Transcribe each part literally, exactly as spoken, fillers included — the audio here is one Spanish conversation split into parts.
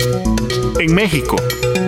En México.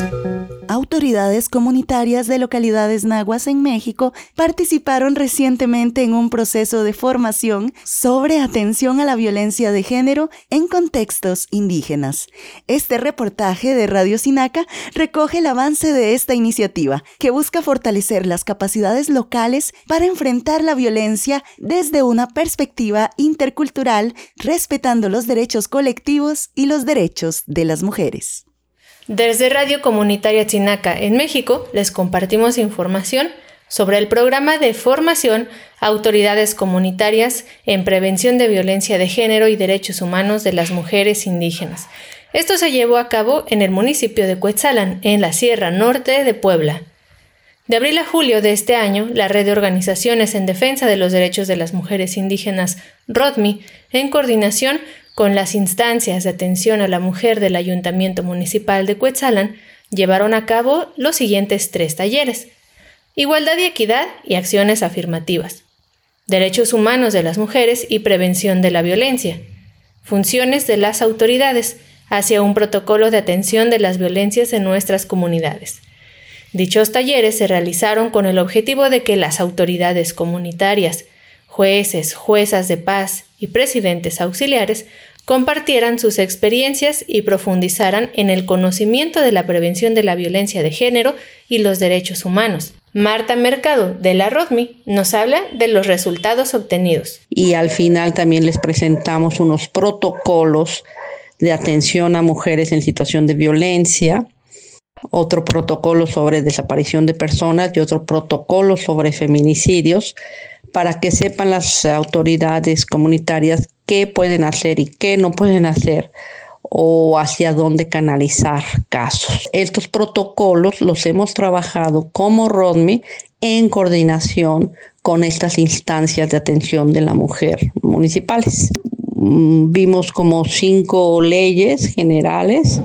Autoridades comunitarias de localidades nahuas en México participaron recientemente en un proceso de formación sobre atención a la violencia de género en contextos indígenas. Este reportaje de Radio Sinaca recoge el avance de esta iniciativa, que busca fortalecer las capacidades locales para enfrentar la violencia desde una perspectiva intercultural, respetando los derechos colectivos y los derechos de las mujeres. Desde Radio Comunitaria Sinaca en México les compartimos información sobre el programa de formación a autoridades comunitarias en prevención de violencia de género y derechos humanos de las mujeres indígenas. Esto se llevó a cabo en el municipio de Cuetzalan, en la Sierra Norte de Puebla. De abril a julio de este año, la Red de Organizaciones en Defensa de los Derechos de las Mujeres Indígenas, RODMI, en coordinación con las instancias de atención a la mujer del Ayuntamiento Municipal de Cuetzalan, llevaron a cabo los siguientes tres talleres: Igualdad y Equidad y Acciones Afirmativas, Derechos Humanos de las Mujeres y Prevención de la Violencia, Funciones de las Autoridades hacia un protocolo de atención de las violencias en nuestras comunidades. Dichos talleres se realizaron con el objetivo de que las autoridades comunitarias, jueces, juezas de paz y presidentes auxiliares compartieran sus experiencias y profundizaran en el conocimiento de la prevención de la violencia de género y los derechos humanos. Marta Mercado, de la RODMI, nos habla de los resultados obtenidos. Y al final también les presentamos unos protocolos de atención a mujeres en situación de violencia, otro protocolo sobre desaparición de personas y otro protocolo sobre feminicidios, para que sepan las autoridades comunitarias qué pueden hacer y qué no pueden hacer o hacia dónde canalizar casos. Estos protocolos los hemos trabajado como RODMI en coordinación con estas instancias de atención de la mujer municipales. Vimos como cinco leyes generales: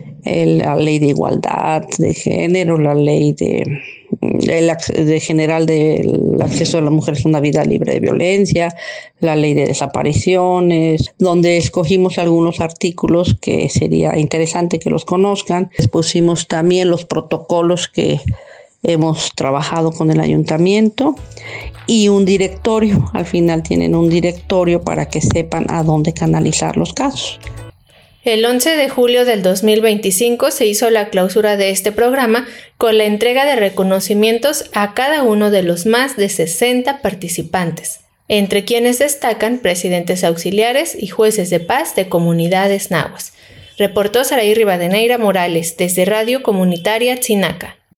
la ley de igualdad de género, la ley de, el, de general del acceso de las mujeres a una vida libre de violencia, la ley de desapariciones, donde escogimos algunos artículos que sería interesante que los conozcan. Les pusimos también los protocolos que hemos trabajado con el ayuntamiento y un directorio. Al final tienen un directorio para que sepan a dónde canalizar los casos. El once de julio del dos mil veinticinco se hizo la clausura de este programa con la entrega de reconocimientos a cada uno de los más de sesenta participantes, entre quienes destacan presidentes auxiliares y jueces de paz de comunidades nahuas. Reportó Saraí Rivadeneira Morales desde Radio Comunitaria Sinaca.